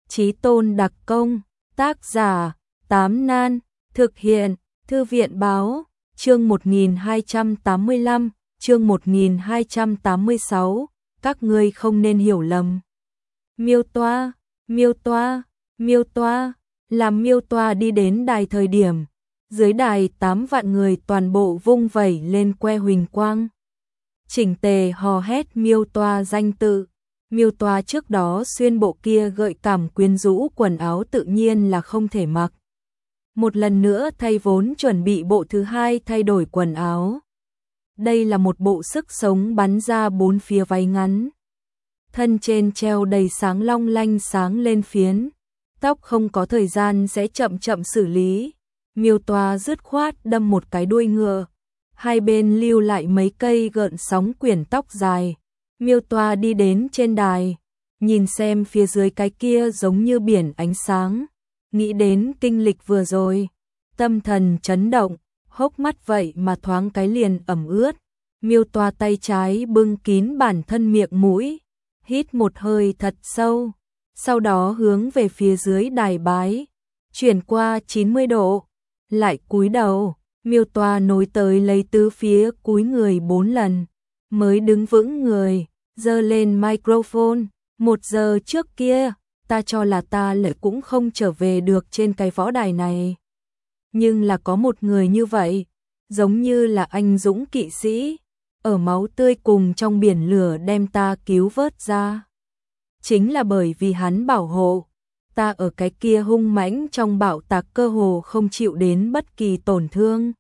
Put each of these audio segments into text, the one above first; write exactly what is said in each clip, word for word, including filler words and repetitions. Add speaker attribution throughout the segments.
Speaker 1: Chí tôn đặc công, tác giả, Tám Nan, thực hiện, Thư viện báo, chương một nghìn hai trăm tám mươi lăm, chương một nghìn hai trăm tám mươi sáu, các ngươi không nên hiểu lầm. Miêu Toa, Miêu Toa, Miêu Toa, làm Miêu Toa đi đến đài thời điểm, dưới đài tám vạn người toàn bộ vung vẩy lên que huỳnh quang. Chỉnh tề hò hét Miêu Toa danh tự. Miêu Toa trước đó xuyên bộ kia gợi cảm quyến rũ quần áo tự nhiên là không thể mặc. Một lần nữa thay vốn chuẩn bị bộ thứ hai thay đổi quần áo. Đây là một bộ sức sống bắn ra bốn phía váy ngắn. Thân trên treo đầy sáng long lanh sáng lên phiến. Tóc không có thời gian sẽ chậm chậm xử lý. Miêu Toa dứt khoát đâm một cái đuôi ngựa. Hai bên lưu lại mấy cây gợn sóng quyển tóc dài. Miêu Toa đi đến trên đài, nhìn xem phía dưới cái kia giống như biển ánh sáng, nghĩ đến kinh lịch vừa rồi, tâm thần chấn động, hốc mắt vậy mà thoáng cái liền ẩm ướt. Miêu Toa tay trái bưng kín bản thân miệng mũi, hít một hơi thật sâu, sau đó hướng về phía dưới đài bái, chuyển qua chín mươi độ, lại cúi đầu. Miêu Toa nối tới lấy tứ phía cúi người bốn lần, mới đứng vững người, giơ lên microphone. Một giờ trước kia, ta cho là ta lại cũng không trở về được trên cái võ đài này. Nhưng là có một người như vậy, giống như là anh dũng kỵ sĩ, ở máu tươi cùng trong biển lửa đem ta cứu vớt ra. Chính là bởi vì hắn bảo hộ, ta ở cái kia hung mãnh trong bạo tạc cơ hồ không chịu đến bất kỳ tổn thương.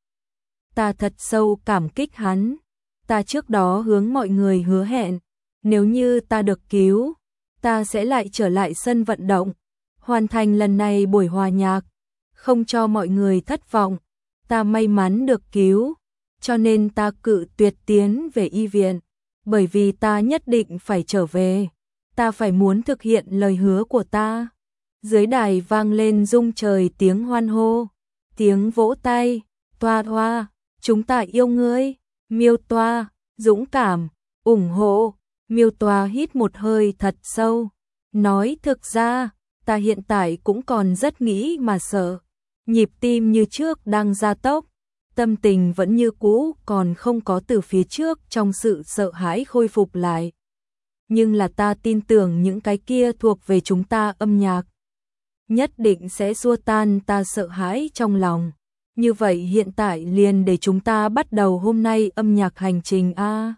Speaker 1: Ta thật sâu cảm kích hắn. Ta trước đó hướng mọi người hứa hẹn, nếu như ta được cứu, ta sẽ lại trở lại sân vận động, hoàn thành lần này buổi hòa nhạc, không cho mọi người thất vọng. Ta may mắn được cứu, cho nên ta cự tuyệt tiến về y viện, bởi vì ta nhất định phải trở về, ta phải muốn thực hiện lời hứa của ta. Dưới đài vang lên rung trời tiếng hoan hô, tiếng vỗ tay. Toa Toa, chúng ta yêu ngươi. Miêu Toa, dũng cảm, ủng hộ. Miêu Toa hít một hơi thật sâu, nói thực ra, ta hiện tại cũng còn rất nghĩ mà sợ. Nhịp tim như trước đang gia tốc, tâm tình vẫn như cũ, còn không có từ phía trước trong sự sợ hãi khôi phục lại. Nhưng là ta tin tưởng những cái kia thuộc về chúng ta âm nhạc, nhất định sẽ xua tan ta sợ hãi trong lòng. Như vậy hiện tại liền để chúng ta bắt đầu hôm nay âm nhạc hành trình a.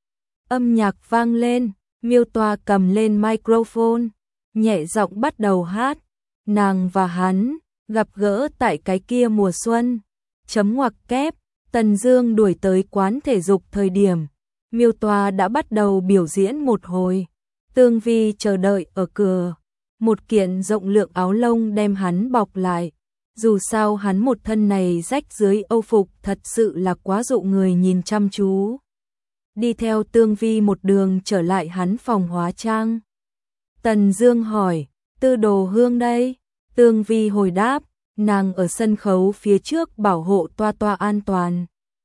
Speaker 1: Âm nhạc vang lên, Miêu Toa cầm lên microphone, nhẹ giọng bắt đầu hát. Nàng và hắn gặp gỡ tại cái kia mùa xuân. Chấm ngoặc kép, Tần Dương đuổi tới quán thể dục thời điểm, Miêu Toa đã bắt đầu biểu diễn một hồi. Tương Vi chờ đợi ở cửa, một kiện rộng lượng áo lông đem hắn bọc lại. Dù sao hắn một thân này rách dưới âu phục thật sự là quá dụ người nhìn chăm chú. Đi theo Tương Vi một đường trở lại hắn phòng hóa trang. Tần Dương hỏi, Tư Đồ Hương đây? Tương Vi hồi đáp, nàng ở sân khấu phía trước bảo hộ Toa Toa an toàn.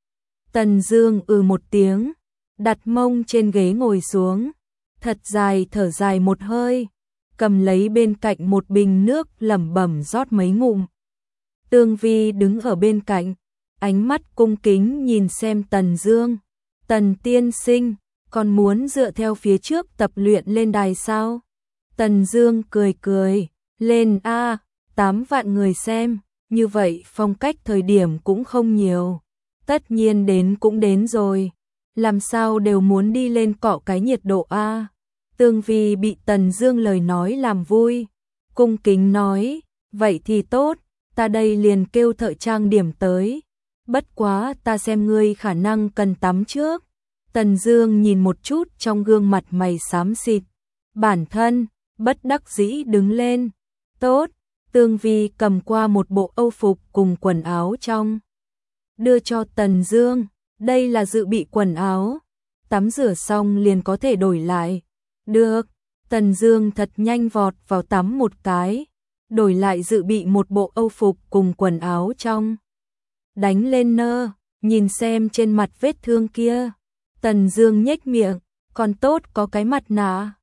Speaker 1: Tần Dương ừ một tiếng, đặt mông trên ghế ngồi xuống, thật dài thở dài một hơi, cầm lấy bên cạnh một bình nước lẩm bẩm rót mấy ngụm. Tương Vi đứng ở bên cạnh, ánh mắt cung kính nhìn xem Tần Dương. Tần tiên sinh, còn muốn dựa theo phía trước tập luyện lên đài sao? Tần Dương cười cười, lên a, tám vạn người xem, như vậy phong cách thời điểm cũng không nhiều. Tất nhiên đến cũng đến rồi, làm sao đều muốn đi lên cọ cái nhiệt độ a. Tương Vi bị Tần Dương lời nói làm vui, cung kính nói, vậy thì tốt, ta đây liền kêu thợ trang điểm tới. Bất quá ta xem ngươi khả năng cần tắm trước. Tần Dương nhìn một chút trong gương mặt mày xám xịt, bản thân bất đắc dĩ đứng lên. Tốt. Tương Vi cầm qua một bộ âu phục cùng quần áo trong, đưa cho Tần Dương. Đây là dự bị quần áo, tắm rửa xong liền có thể đổi lại. Được. Tần Dương thật nhanh vọt vào tắm một cái, đổi lại dự bị một bộ âu phục cùng quần áo trong. Đánh lên nơ, nhìn xem trên mặt vết thương kia. Tần Dương nhếch miệng, còn tốt có cái mặt nạ.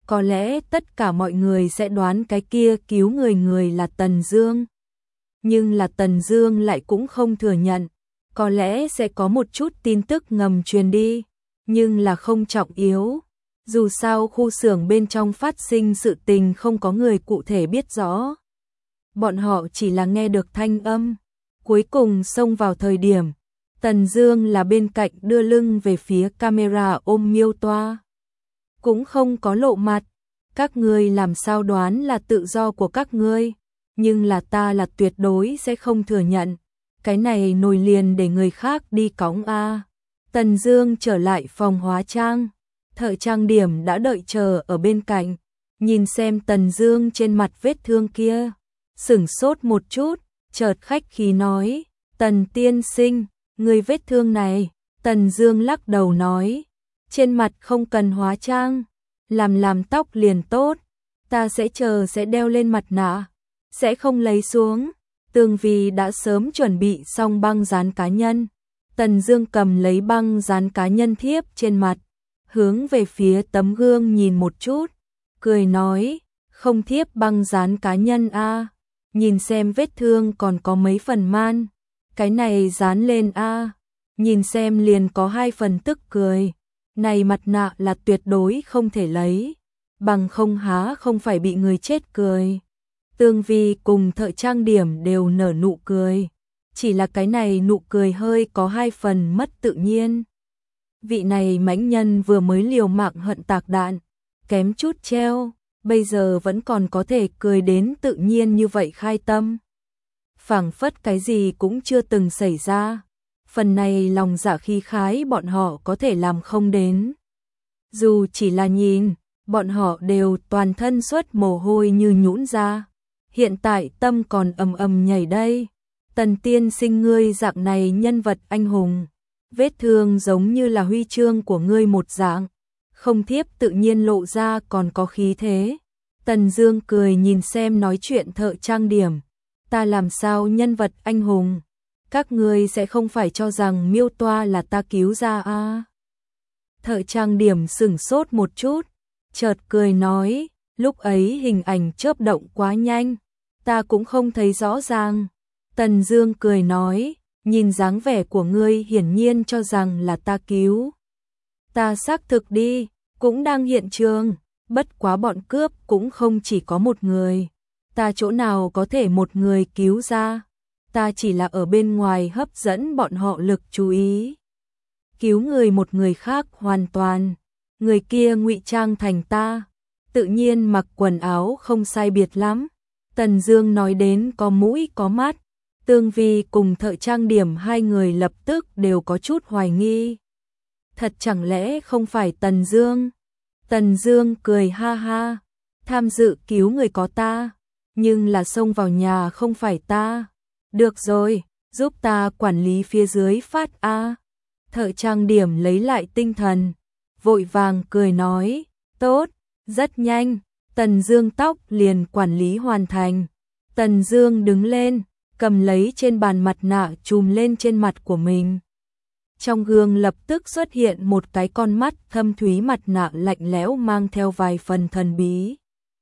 Speaker 1: có lẽ tất cả mọi người sẽ đoán cái kia cứu người người là Tần Dương. Nhưng là Tần Dương lại cũng không thừa nhận, có lẽ sẽ có một chút tin tức ngầm truyền đi, nhưng là không trọng yếu. Dù sao khu xưởng bên trong phát sinh sự tình không có người cụ thể biết rõ. Bọn họ chỉ là nghe được thanh âm. Cuối cùng xông vào thời điểm, Tần Dương là bên cạnh đưa lưng về phía camera ôm Miêu Toa. Cũng không có lộ mặt. Các ngươi làm sao đoán là tự do của các ngươi, nhưng là ta là tuyệt đối sẽ không thừa nhận. Cái này nồi liền để người khác đi cõng a. Tần Dương trở lại phòng hóa trang. Thợ trang điểm đã đợi chờ ở bên cạnh, nhìn xem Tần Dương trên mặt vết thương kia, sững sốt một chút, chợt khách khí nói, "Tần tiên sinh, người vết thương này." Tần Dương lắc đầu nói, "Trên mặt không cần hóa trang, làm làm tóc liền tốt, ta sẽ chờ sẽ đeo lên mặt nạ, sẽ không lấy xuống." Tường Vi đã sớm chuẩn bị xong băng dán cá nhân. Tần Dương cầm lấy băng dán cá nhân thiếp trên mặt, hướng về phía tấm gương nhìn một chút, cười nói, "Không thiếp băng dán cá nhân a, nhìn xem vết thương còn có mấy phần man, cái này dán lên a, nhìn xem liền có hai phần." Tức cười, này mặt nạ là tuyệt đối không thể lấy, bằng không há không phải bị người chết cười. Tường Vi cùng thợ trang điểm đều nở nụ cười, chỉ là cái này nụ cười hơi có hai phần mất tự nhiên. Vị này mãnh nhân vừa mới liều mạng hận tạc đạn, kém chút treo, bây giờ vẫn còn có thể cười đến tự nhiên như vậy khai tâm. Phảng phất cái gì cũng chưa từng xảy ra, phần này lòng dạ khí khái bọn họ có thể làm không đến. Dù chỉ là nhìn, bọn họ đều toàn thân xuất mồ hôi như nhũn ra. Hiện tại tâm còn ầm ầm nhảy đây. Tần tiên sinh ngươi dạng này nhân vật anh hùng, vết thương giống như là huy chương của ngươi một dạng, không thiếp tự nhiên lộ ra còn có khí thế. Tần Dương cười nhìn xem nói chuyện thợ trang điểm, "Ta làm sao nhân vật anh hùng? Các ngươi sẽ không phải cho rằng Miêu Toa là ta cứu ra a?" À? Thợ trang điểm sững sốt một chút, chợt cười nói, "Lúc ấy hình ảnh chớp động quá nhanh, ta cũng không thấy rõ ràng." Tần Dương cười nói, "Nhìn dáng vẻ của ngươi hiển nhiên cho rằng là ta cứu. Ta xác thực đi, cũng đang hiện trường, bất quá bọn cướp cũng không chỉ có một người. Ta chỗ nào có thể một người cứu ra, ta chỉ là ở bên ngoài hấp dẫn bọn họ lực chú ý. Cứu người một người khác hoàn toàn, người kia ngụy trang thành ta, tự nhiên mặc quần áo không sai biệt lắm." Tần Dương nói đến có mũi có mắt. Tường Vi cùng thợ trang điểm hai người lập tức đều có chút hoài nghi. Thật chẳng lẽ không phải Tần Dương? Tần Dương cười ha ha, "Tham dự cứu người có ta, nhưng là xông vào nhà không phải ta. Được rồi, giúp ta quản lý phía dưới phát a." Thợ trang điểm lấy lại tinh thần, vội vàng cười nói, "Tốt, rất nhanh." Tần Dương tóc liền quản lý hoàn thành. Tần Dương đứng lên, cầm lấy trên bàn mặt nạ chùm lên trên mặt của mình. Trong gương lập tức xuất hiện một cái con mắt thâm thúy, mặt nạ lạnh lẽo mang theo vài phần thần bí.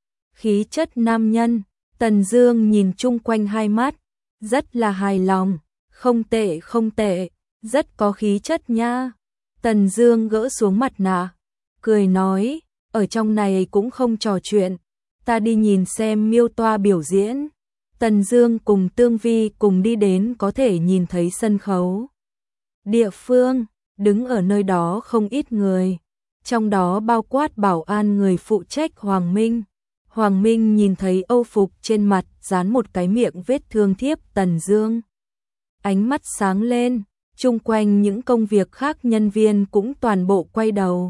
Speaker 1: Khí chất nam nhân, Tần Dương nhìn chung quanh hai mắt, rất là hài lòng, "Không tệ không tệ, rất có khí chất nha." Tần Dương gỡ xuống mặt nạ, cười nói, "Ở trong này cũng không trò chuyện, ta đi nhìn xem Miêu Toa biểu diễn." Tần Dương cùng Tường Vi cùng đi đến có thể nhìn thấy sân khấu. Địa phương, đứng ở nơi đó không ít người, trong đó bao quát bảo an người phụ trách Hoàng Minh. Hoàng Minh nhìn thấy Âu phục trên mặt dán một cái miệng vết thương thiếp Tần Dương. Ánh mắt sáng lên, chung quanh những công việc khác nhân viên cũng toàn bộ quay đầu.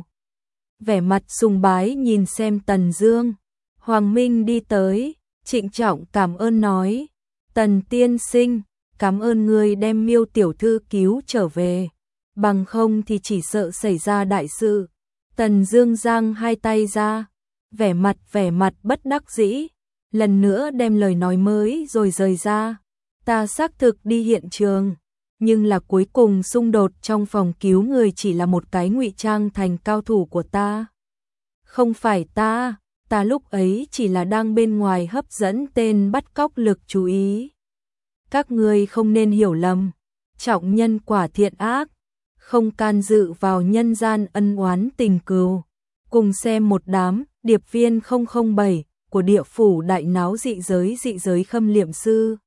Speaker 1: Vẻ mặt sùng bái nhìn xem Tần Dương. Hoàng Minh đi tới, trịnh trọng cảm ơn nói, "Tần tiên sinh, cảm ơn ngươi đem Miêu tiểu thư cứu trở về, bằng không thì chỉ sợ xảy ra đại sự." Tần Dương giang hai tay ra, vẻ mặt vẻ mặt bất đắc dĩ, lần nữa đem lời nói mới rồi rời ra, "Ta xác thực đi hiện trường, nhưng là cuối cùng xung đột trong phòng cứu người chỉ là một cái ngụy trang thành cao thủ của ta. Không phải ta, ta lúc ấy chỉ là đang bên ngoài hấp dẫn tên bắt cóc lực chú ý. Các ngươi không nên hiểu lầm, trọng nhân quả thiện ác, không can dự vào nhân gian ân oán tình cừu. Cùng xem một đám điệp viên không không bảy của địa phủ đại náo dị giới dị giới khâm liệm sư.